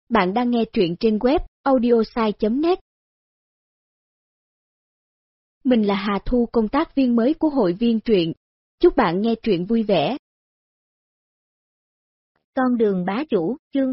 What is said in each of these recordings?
Bạn đang nghe truyện trên web audiosai.net. Mình là Hà Thu, công tác viên mới của hội viên truyện. Chúc bạn nghe truyện vui vẻ. Con đường bá chủ, chương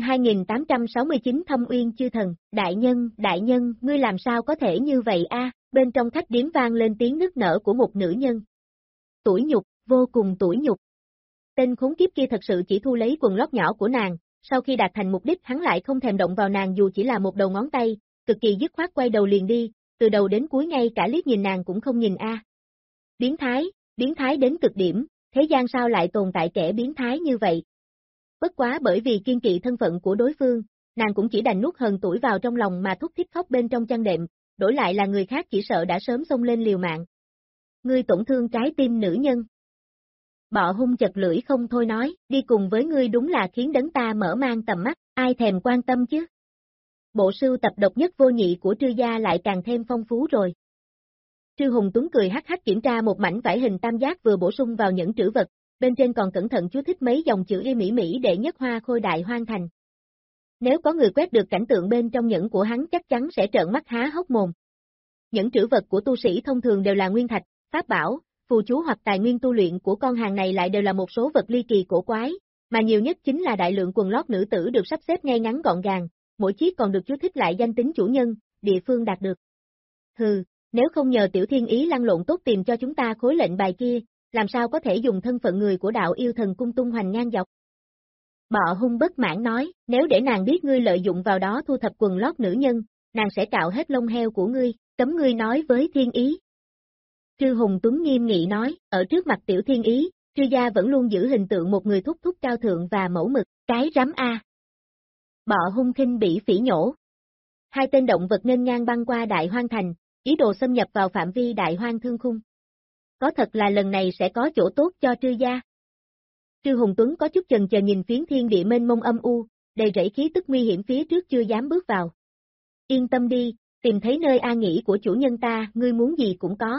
2869 Thâm Uyên Chư Thần, đại nhân, ngươi làm sao có thể như vậy a? Bên trong khách điếm vang lên tiếng nức nở của một nữ nhân. Tủi nhục, vô cùng tủi nhục. Tên khốn kiếp kia thật sự chỉ thu lấy quần lót nhỏ của nàng, sau khi đạt thành mục đích hắn lại không thèm động vào nàng dù chỉ là một đầu ngón tay, cực kỳ dứt khoát quay đầu liền đi, từ đầu đến cuối ngay cả liếc nhìn nàng cũng không nhìn a. Biến thái đến cực điểm, thế gian sao lại tồn tại kẻ biến thái như vậy? Bất quá bởi vì kiên kỵ thân phận của đối phương, nàng cũng chỉ đành nuốt hờn tủi vào trong lòng mà thút thít khóc bên trong chăn đệm, đổi lại là người khác chỉ sợ đã sớm xông lên liều mạng. Ngươi tổn thương trái tim nữ nhân. Bọ hung chật lưỡi không thôi nói, đi cùng với ngươi đúng là khiến đấng ta mở mang tầm mắt, ai thèm quan tâm chứ. Bộ sưu tập độc nhất vô nhị của Trư gia lại càng thêm phong phú rồi. Trư Hùng Tuấn cười hắc hắc kiểm tra một mảnh vải hình tam giác vừa bổ sung vào những trữ vật, bên trên còn cẩn thận chú thích mấy dòng chữ y mỹ đệ nhất hoa khôi đại hoang thành. Nếu có người quét được cảnh tượng bên trong nhẫn của hắn chắc chắn sẽ trợn mắt há hốc mồm. Những trữ vật của tu sĩ thông thường đều là nguyên thạch, pháp bảo, phù chú hoặc tài nguyên tu luyện của con hàng này lại đều là một số vật ly kỳ cổ quái, mà nhiều nhất chính là đại lượng quần lót nữ tử được sắp xếp ngay ngắn gọn gàng, mỗi chiếc còn được chú thích lại danh tính chủ nhân, địa phương đạt được. Hừ, nếu không nhờ Tiểu Thiên Ý lăn lộn tốt tìm cho chúng ta khối lệnh bài kia, làm sao có thể dùng thân phận người của đạo yêu thần cung tung hoành ngang dọc. Bọ hung bất mãn nói, nếu để nàng biết ngươi lợi dụng vào đó thu thập quần lót nữ nhân, nàng sẽ cạo hết lông heo của ngươi, cấm ngươi nói với Thiên Ý. Trư Hùng Tuấn nghiêm nghị nói, ở trước mặt Tiểu Thiên Ý, Trư gia vẫn luôn giữ hình tượng một người thúc thúc cao thượng và mẫu mực, cái rắm a. Bọ hung khinh bỉ phỉ nhổ. Hai tên động vật nghênh ngang băng qua Đại Hoang Thành, ý đồ xâm nhập vào phạm vi Đại Hoang Thương Khung. Có thật là lần này sẽ có chỗ tốt cho Trư gia. Trư Hùng Tuấn có chút chần chờ nhìn phiến thiên địa mênh mông âm u, đầy rẫy khí tức nguy hiểm phía trước chưa dám bước vào. Yên tâm đi, tìm thấy nơi an nghỉ của chủ nhân ta, ngươi muốn gì cũng có.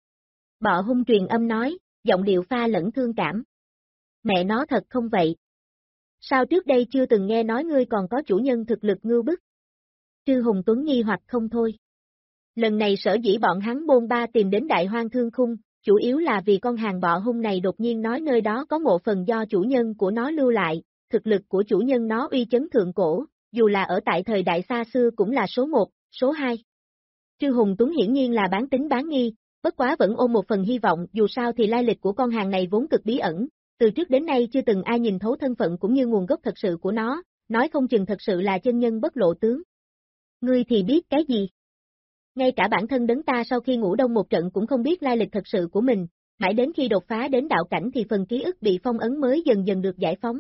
Bọ hung truyền âm nói, giọng điệu pha lẫn thương cảm. Mẹ nó thật không vậy. Sao trước đây chưa từng nghe nói ngươi còn có chủ nhân thực lực ngưu bức? Trư Hùng Tuấn nghi hoặc không thôi. Lần này sở dĩ bọn hắn bôn ba tìm đến Đại Hoang Thương Khung, chủ yếu là vì con hàng bọ hung này đột nhiên nói nơi đó có một phần do chủ nhân của nó lưu lại, thực lực của chủ nhân nó uy chấn thượng cổ, dù là ở tại thời đại xa xưa cũng là số 1, số 2. Trư Hùng Tuấn hiển nhiên là bán tín bán nghi, bất quá vẫn ôm một phần hy vọng, dù sao thì lai lịch của con hàng này vốn cực bí ẩn, từ trước đến nay chưa từng ai nhìn thấu thân phận cũng như nguồn gốc thật sự của nó, nói không chừng thật sự là chân nhân bất lộ tướng. Ngươi thì biết cái gì? Ngay cả bản thân đấng ta sau khi ngủ đông một trận cũng không biết lai lịch thật sự của mình, mãi đến khi đột phá đến đạo cảnh thì phần ký ức bị phong ấn mới dần dần được giải phóng.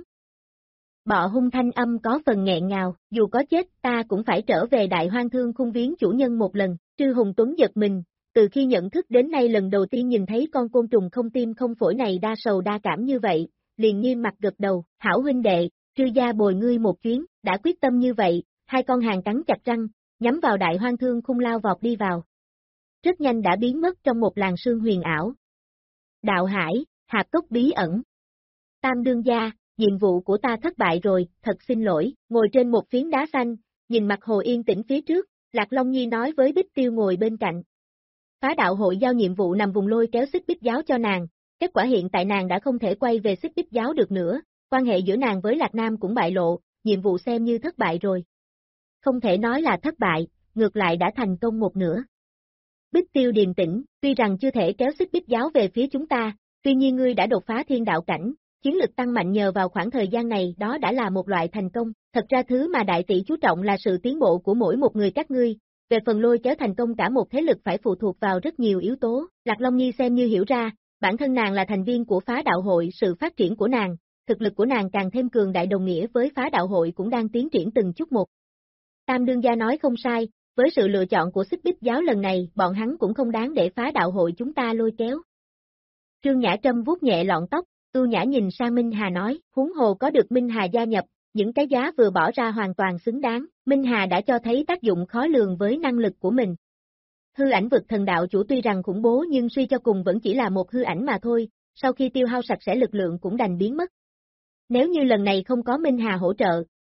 Bọ hung thanh âm có phần nghẹn ngào, dù có chết ta cũng phải trở về Đại Hoang Thương Khung viếng chủ nhân một lần. Trư Hùng Tuấn giật mình, từ khi nhận thức đến nay lần đầu tiên nhìn thấy con côn trùng không tim không phổi này đa sầu đa cảm như vậy, liền nghiêm mặt gật đầu, hảo huynh đệ, Trư gia bồi ngươi một chuyến, đã quyết tâm như vậy, hai con hàng cắn chặt răng, nhắm vào Đại Hoang Thương Khung lao vọt đi vào. Rất nhanh đã biến mất trong một làn sương huyền ảo. Đạo hải, hạp cốc bí ẩn. Tam đương gia, nhiệm vụ của ta thất bại rồi, thật xin lỗi, ngồi trên một phiến đá xanh, nhìn mặt hồ yên tĩnh phía trước, Lạc Long Nhi nói với Bích Tiêu ngồi bên cạnh. Phá đạo hội giao nhiệm vụ nằm vùng lôi kéo Xích Bích giáo cho nàng, kết quả hiện tại nàng đã không thể quay về Xích Bích giáo được nữa, quan hệ giữa nàng với Lạc Nam cũng bại lộ, nhiệm vụ xem như thất bại rồi. Không thể nói là thất bại, ngược lại đã thành công một nửa. Bích Tiêu điềm tĩnh, tuy rằng chưa thể kéo Xích Bích giáo về phía chúng ta, tuy nhiên ngươi đã đột phá thiên đạo cảnh, chiến lực tăng mạnh nhờ vào khoảng thời gian này đó đã là một loại thành công, thật ra thứ mà đại tỷ chú trọng là sự tiến bộ của mỗi một người các ngươi, về phần lôi kéo thành công cả một thế lực phải phụ thuộc vào rất nhiều yếu tố, Lạc Long Nhi xem như hiểu ra, bản thân nàng là thành viên của phá đạo hội, sự phát triển của nàng, thực lực của nàng càng thêm cường đại đồng nghĩa với phá đạo hội cũng đang tiến triển từng chút một. Tam đương gia nói không sai, với sự lựa chọn của Xích Bích giáo lần này, bọn hắn cũng không đáng để phá đạo hội chúng ta lôi kéo. Trương Nhã Trâm vuốt nhẹ lọn tóc, ưu nhã nhìn sang Minh Hà nói, huống hồ có được Minh Hà gia nhập, những cái giá vừa bỏ ra hoàn toàn xứng đáng, Minh Hà đã cho thấy tác dụng khó lường với năng lực của mình. Hư ảnh vực thần đạo chủ tuy rằng khủng bố nhưng suy cho cùng vẫn chỉ là một hư ảnh mà thôi, sau khi tiêu hao sạch sẽ lực lượng cũng đành biến mất. Nếu như lần này không có Minh Hà hỗ trợ,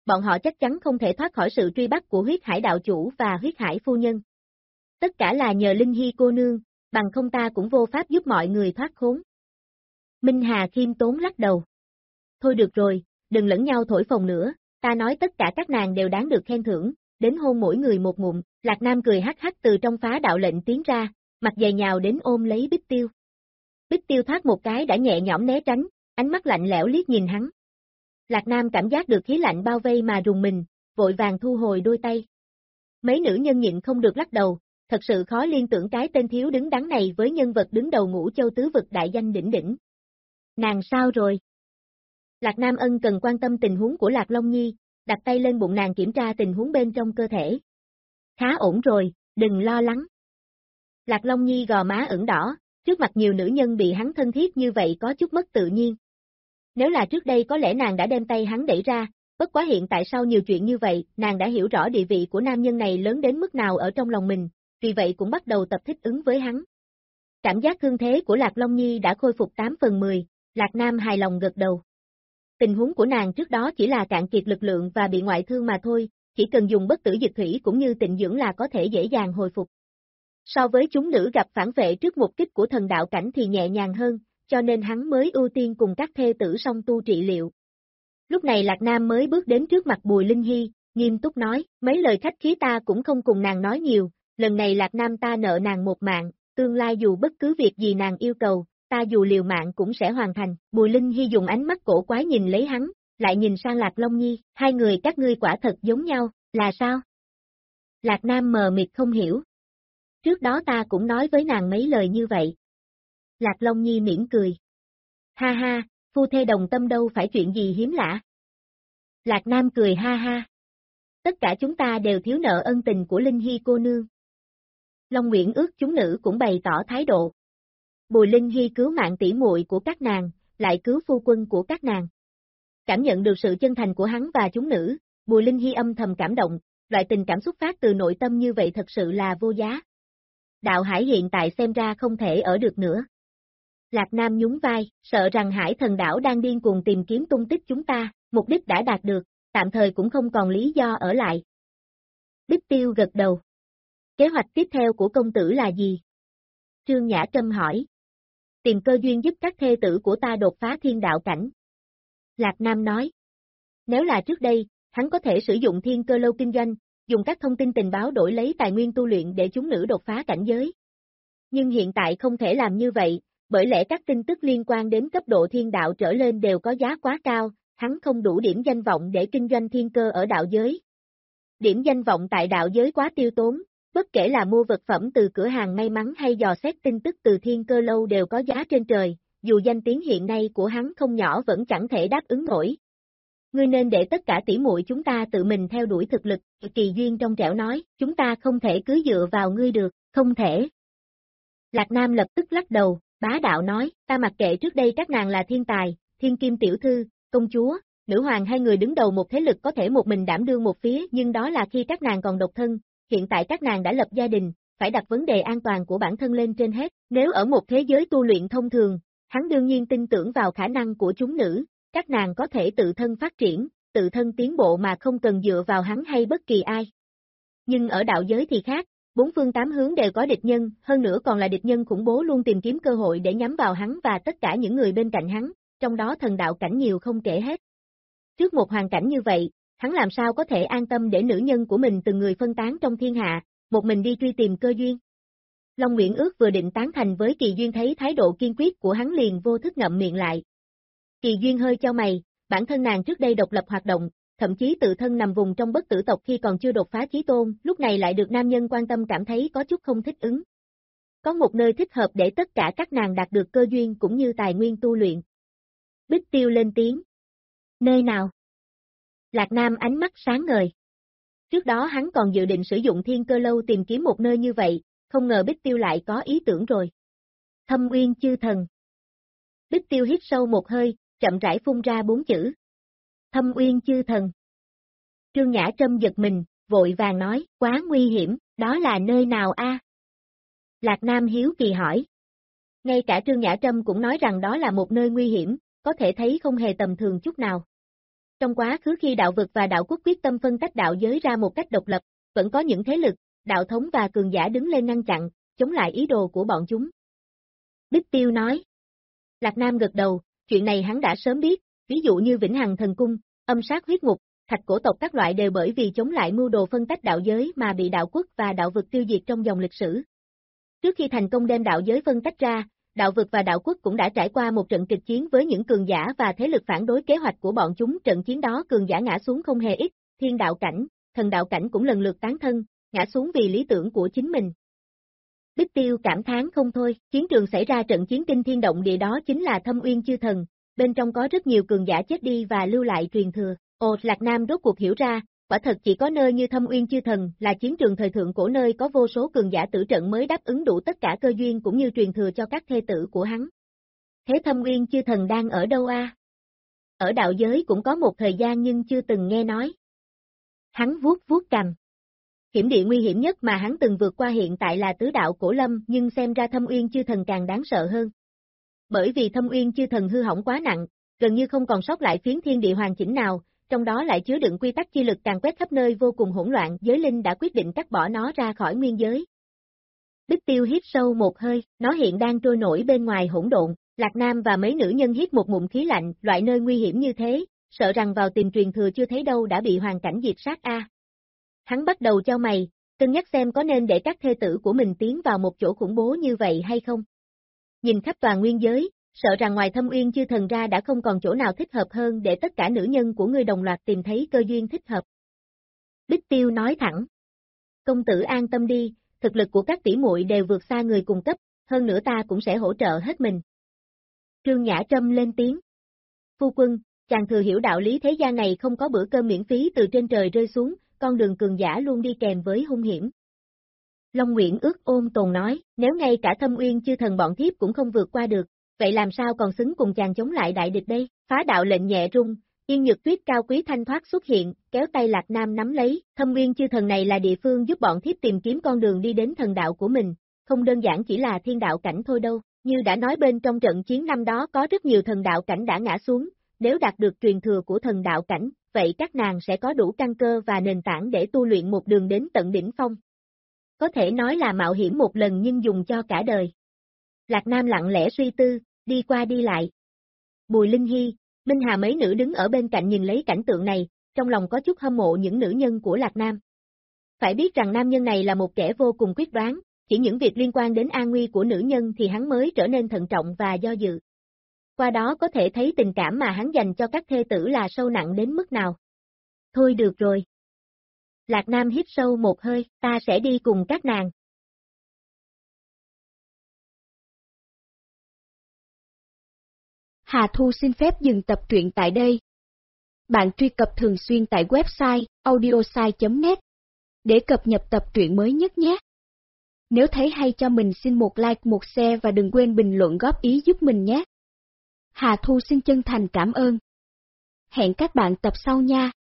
bọn họ chắc chắn không thể thoát khỏi sự truy bắt của huyết hải đạo chủ và huyết hải phu nhân. Tất cả là nhờ Linh Hy cô nương, bằng không ta cũng vô pháp giúp mọi người thoát khốn. Minh Hà khiêm tốn lắc đầu. Thôi được rồi, đừng lẫn nhau thổi phồng nữa, ta nói tất cả các nàng đều đáng được khen thưởng, đến hôn mỗi người một ngụm. Lạc Nam cười hắc hắc từ trong phá đạo lệnh tiến ra, mặt dày nhào đến ôm lấy Bích Tiêu. Bích Tiêu thoát một cái đã nhẹ nhõm né tránh, ánh mắt lạnh lẽo liếc nhìn hắn. Lạc Nam cảm giác được khí lạnh bao vây mà rùng mình, vội vàng thu hồi đôi tay. Mấy nữ nhân nhịn không được lắc đầu, thật sự khó liên tưởng cái tên thiếu đứng đắn này với nhân vật đứng đầu Ngũ Châu tứ vực đại danh đỉnh đỉnh. Nàng sao rồi? Lạc Nam ân cần quan tâm tình huống của Lạc Long Nhi, đặt tay lên bụng nàng kiểm tra tình huống bên trong cơ thể. Khá ổn rồi, đừng lo lắng. Lạc Long Nhi gò má ửng đỏ, trước mặt nhiều nữ nhân bị hắn thân thiết như vậy có chút mất tự nhiên. Nếu là trước đây có lẽ nàng đã đem tay hắn đẩy ra, bất quá hiện tại sau nhiều chuyện như vậy, nàng đã hiểu rõ địa vị của nam nhân này lớn đến mức nào ở trong lòng mình, vì vậy cũng bắt đầu tập thích ứng với hắn. Cảm giác thương thế của Lạc Long Nhi đã khôi phục 8 phần 10, Lạc Nam hài lòng gật đầu. Tình huống của nàng trước đó chỉ là cạn kiệt lực lượng và bị ngoại thương mà thôi, chỉ cần dùng bất tử dịch thủy cũng như tịnh dưỡng là có thể dễ dàng hồi phục. So với chúng nữ gặp phản vệ trước một kích của thần đạo cảnh thì nhẹ nhàng hơn, cho nên hắn mới ưu tiên cùng các thê tử song tu trị liệu. Lúc này Lạc Nam mới bước đến trước mặt Bùi Linh Hy, nghiêm túc nói, mấy lời khách khí ta cũng không cùng nàng nói nhiều, lần này Lạc Nam ta nợ nàng một mạng, tương lai dù bất cứ việc gì nàng yêu cầu, ta dù liều mạng cũng sẽ hoàn thành. Bùi Linh Hy dùng ánh mắt cổ quái nhìn lấy hắn, lại nhìn sang Lạc Long Nhi, hai người các ngươi quả thật giống nhau, là sao? Lạc Nam mờ mịt không hiểu. Trước đó ta cũng nói với nàng mấy lời như vậy. Lạc Long Nhi mỉm cười. Ha ha, phu thê đồng tâm đâu phải chuyện gì hiếm lạ. Lạc Nam cười ha ha. Tất cả chúng ta đều thiếu nợ ân tình của Linh Hy cô nương. Long Nguyễn ước chúng nữ cũng bày tỏ thái độ. Bùi Linh Hy cứu mạng tỷ muội của các nàng, lại cứu phu quân của các nàng. Cảm nhận được sự chân thành của hắn và chúng nữ, Bùi Linh Hy âm thầm cảm động, loại tình cảm xuất phát từ nội tâm như vậy thật sự là vô giá. Đạo Hải hiện tại xem ra không thể ở được nữa. Lạc Nam nhún vai, sợ rằng Hải Thần Đảo đang điên cuồng tìm kiếm tung tích chúng ta, mục đích đã đạt được, tạm thời cũng không còn lý do ở lại. Bích Tiêu gật đầu. Kế hoạch tiếp theo của công tử là gì? Trương Nhã Trâm hỏi. Tìm cơ duyên giúp các thê tử của ta đột phá thiên đạo cảnh. Lạc Nam nói. Nếu là trước đây, hắn có thể sử dụng thiên cơ lâu kinh doanh, dùng các thông tin tình báo đổi lấy tài nguyên tu luyện để chúng nữ đột phá cảnh giới. Nhưng hiện tại không thể làm như vậy, bởi lẽ các tin tức liên quan đến cấp độ thiên đạo trở lên đều có giá quá cao, hắn không đủ điểm danh vọng để kinh doanh thiên cơ ở đạo giới. Điểm danh vọng tại đạo giới quá tiêu tốn, bất kể là mua vật phẩm từ cửa hàng may mắn hay dò xét tin tức từ thiên cơ lâu đều có giá trên trời, dù danh tiếng hiện nay của hắn không nhỏ vẫn chẳng thể đáp ứng nổi. Ngươi nên để tất cả tỷ muội chúng ta tự mình theo đuổi thực lực, Kỳ Duyên trong trẻo nói, chúng ta không thể cứ dựa vào ngươi được, không thể. Lạc Nam lập tức lắc đầu, bá đạo nói, ta mặc kệ trước đây các nàng là thiên tài, thiên kim tiểu thư, công chúa, nữ hoàng hay người đứng đầu một thế lực có thể một mình đảm đương một phía nhưng đó là khi các nàng còn độc thân, hiện tại các nàng đã lập gia đình, phải đặt vấn đề an toàn của bản thân lên trên hết, nếu ở một thế giới tu luyện thông thường, hắn đương nhiên tin tưởng vào khả năng của chúng nữ, các nàng có thể tự thân phát triển, tự thân tiến bộ mà không cần dựa vào hắn hay bất kỳ ai. Nhưng ở đạo giới thì khác, bốn phương tám hướng đều có địch nhân, hơn nữa còn là địch nhân khủng bố luôn tìm kiếm cơ hội để nhắm vào hắn và tất cả những người bên cạnh hắn, trong đó thần đạo cảnh nhiều không kể hết. Trước một hoàn cảnh như vậy, hắn làm sao có thể an tâm để nữ nhân của mình từng người phân tán trong thiên hạ, một mình đi truy tìm cơ duyên. Long Nguyễn Ước vừa định tán thành với Kỳ Duyên thấy thái độ kiên quyết của hắn liền vô thức ngậm miệng lại. Kỳ Duyên hơi chau mày, bản thân nàng trước đây độc lập hoạt động, thậm chí tự thân nằm vùng trong bất tử tộc khi còn chưa đột phá chí tôn, lúc này lại được nam nhân quan tâm cảm thấy có chút không thích ứng. Có một nơi thích hợp để tất cả các nàng đạt được cơ duyên cũng như tài nguyên tu luyện. Bích Tiêu lên tiếng. Nơi nào? Lạc Nam ánh mắt sáng ngời. Trước đó hắn còn dự định sử dụng thiên cơ lâu tìm kiếm một nơi như vậy, không ngờ Bích Tiêu lại có ý tưởng rồi. Thâm Uyên Chư Thần. Bích Tiêu hít sâu một hơi, chậm rãi phun ra 4 chữ. Thâm Uyên Chư Thần. Trương Nhã Trâm giật mình, vội vàng nói, quá nguy hiểm, đó là nơi nào a? Lạc Nam hiếu kỳ hỏi. Ngay cả Trương Nhã Trâm cũng nói rằng đó là một nơi nguy hiểm, có thể thấy không hề tầm thường chút nào. Trong quá khứ khi đạo vực và đạo quốc quyết tâm phân tách đạo giới ra một cách độc lập, vẫn có những thế lực, đạo thống và cường giả đứng lên ngăn chặn, chống lại ý đồ của bọn chúng. Bích Tiêu nói. Lạc Nam gật đầu, chuyện này hắn đã sớm biết, ví dụ như Vĩnh Hằng Thần Cung, Âm Sát Huyết Ngục, Thạch Cổ Tộc các loại đều bởi vì chống lại mưu đồ phân tách đạo giới mà bị đạo quốc và đạo vực tiêu diệt trong dòng lịch sử. Trước khi thành công đem đạo giới phân tách ra, đạo vực và đạo quốc cũng đã trải qua một trận kịch chiến với những cường giả và thế lực phản đối kế hoạch của bọn chúng. Trận chiến đó cường giả ngã xuống không hề ít, thiên đạo cảnh, thần đạo cảnh cũng lần lượt tán thân, ngã xuống vì lý tưởng của chính mình. Bích Tiêu cảm thán không thôi, chiến trường xảy ra trận chiến kinh thiên động địa đó chính là Thâm Uyên Chư Thần, bên trong có rất nhiều cường giả chết đi và lưu lại truyền thừa. Ồ, Lạc Nam rốt cuộc hiểu ra, quả thật chỉ có nơi như Thâm Uyên Chư Thần là chiến trường thời thượng cổ, nơi có vô số cường giả tử trận mới đáp ứng đủ tất cả cơ duyên cũng như truyền thừa cho các thê tử của hắn. Thế Thâm Uyên Chư Thần đang ở đâu a? Ở đạo giới cũng có một thời gian nhưng chưa từng nghe nói. Hắn vuốt vuốt cằm. Hiểm địa nguy hiểm nhất mà hắn từng vượt qua hiện tại là tứ đạo cổ lâm, nhưng xem ra Thâm Uyên Chư Thần càng đáng sợ hơn. Bởi vì Thâm Uyên Chư Thần hư hỏng quá nặng, gần như không còn sót lại phiến thiên địa hoàn chỉnh nào, trong đó lại chứa đựng quy tắc chi lực càng quét khắp nơi vô cùng hỗn loạn, giới linh đã quyết định cắt bỏ nó ra khỏi nguyên giới. Bích Tiêu hít sâu một hơi, nó hiện đang trôi nổi bên ngoài hỗn độn. Lạc Nam và mấy nữ nhân hít một ngụm khí lạnh, loại nơi nguy hiểm như thế, sợ rằng vào tìm truyền thừa chưa thấy đâu đã bị hoàn cảnh diệt sát a. Hắn bắt đầu chau mày, cân nhắc xem có nên để các thê tử của mình tiến vào một chỗ khủng bố như vậy hay không. Nhìn khắp toàn nguyên giới, sợ rằng ngoài Thâm Uyên Chư Thần ra đã không còn chỗ nào thích hợp hơn để tất cả nữ nhân của ngươi đồng loạt tìm thấy cơ duyên thích hợp. Bích Tiêu nói thẳng. Công tử an tâm đi, thực lực của các tỷ muội đều vượt xa người cùng cấp, hơn nữa ta cũng sẽ hỗ trợ hết mình. Trương Nhã Trâm lên tiếng. Phu quân, chàng thừa hiểu đạo lý thế gian này không có bữa cơm miễn phí từ trên trời rơi xuống, con đường cường giả luôn đi kèm với hung hiểm. Long Nguyễn ước ôn tồn nói, nếu ngay cả Thâm Uyên Chư Thần bọn thiếp cũng không vượt qua được, vậy làm sao còn xứng cùng chàng chống lại đại địch đây? Phá đạo lệnh nhẹ rung, Yên Nhược Tuyết cao quý thanh thoát xuất hiện, kéo tay Lạc Nam nắm lấy. Thâm Uyên Chư Thần này là địa phương giúp bọn thiếp tìm kiếm con đường đi đến thần đạo của mình, không đơn giản chỉ là thiên đạo cảnh thôi đâu. Như đã nói bên trong trận chiến năm đó có rất nhiều thần đạo cảnh đã ngã xuống, nếu đạt được truyền thừa của thần đạo cảnh, vậy các nàng sẽ có đủ căn cơ và nền tảng để tu luyện một đường đến tận đỉnh phong. Có thể nói là mạo hiểm một lần nhưng dùng cho cả đời. Lạc Nam lặng lẽ suy tư, đi qua đi lại. Bùi Linh Hy, Minh Hà mấy nữ đứng ở bên cạnh nhìn lấy cảnh tượng này, trong lòng có chút hâm mộ những nữ nhân của Lạc Nam. Phải biết rằng nam nhân này là một kẻ vô cùng quyết đoán, chỉ những việc liên quan đến an nguy của nữ nhân thì hắn mới trở nên thận trọng và do dự. Qua đó có thể thấy tình cảm mà hắn dành cho các thê tử là sâu nặng đến mức nào. Thôi được rồi. Lạc Nam hít sâu một hơi, ta sẽ đi cùng các nàng. Hà Thu xin phép dừng tập truyện tại đây. Bạn truy cập thường xuyên tại website audiosai.net để cập nhật tập truyện mới nhất nhé. Nếu thấy hay cho mình xin một like, một share và đừng quên bình luận góp ý giúp mình nhé. Hà Thu xin chân thành cảm ơn. Hẹn các bạn tập sau nha.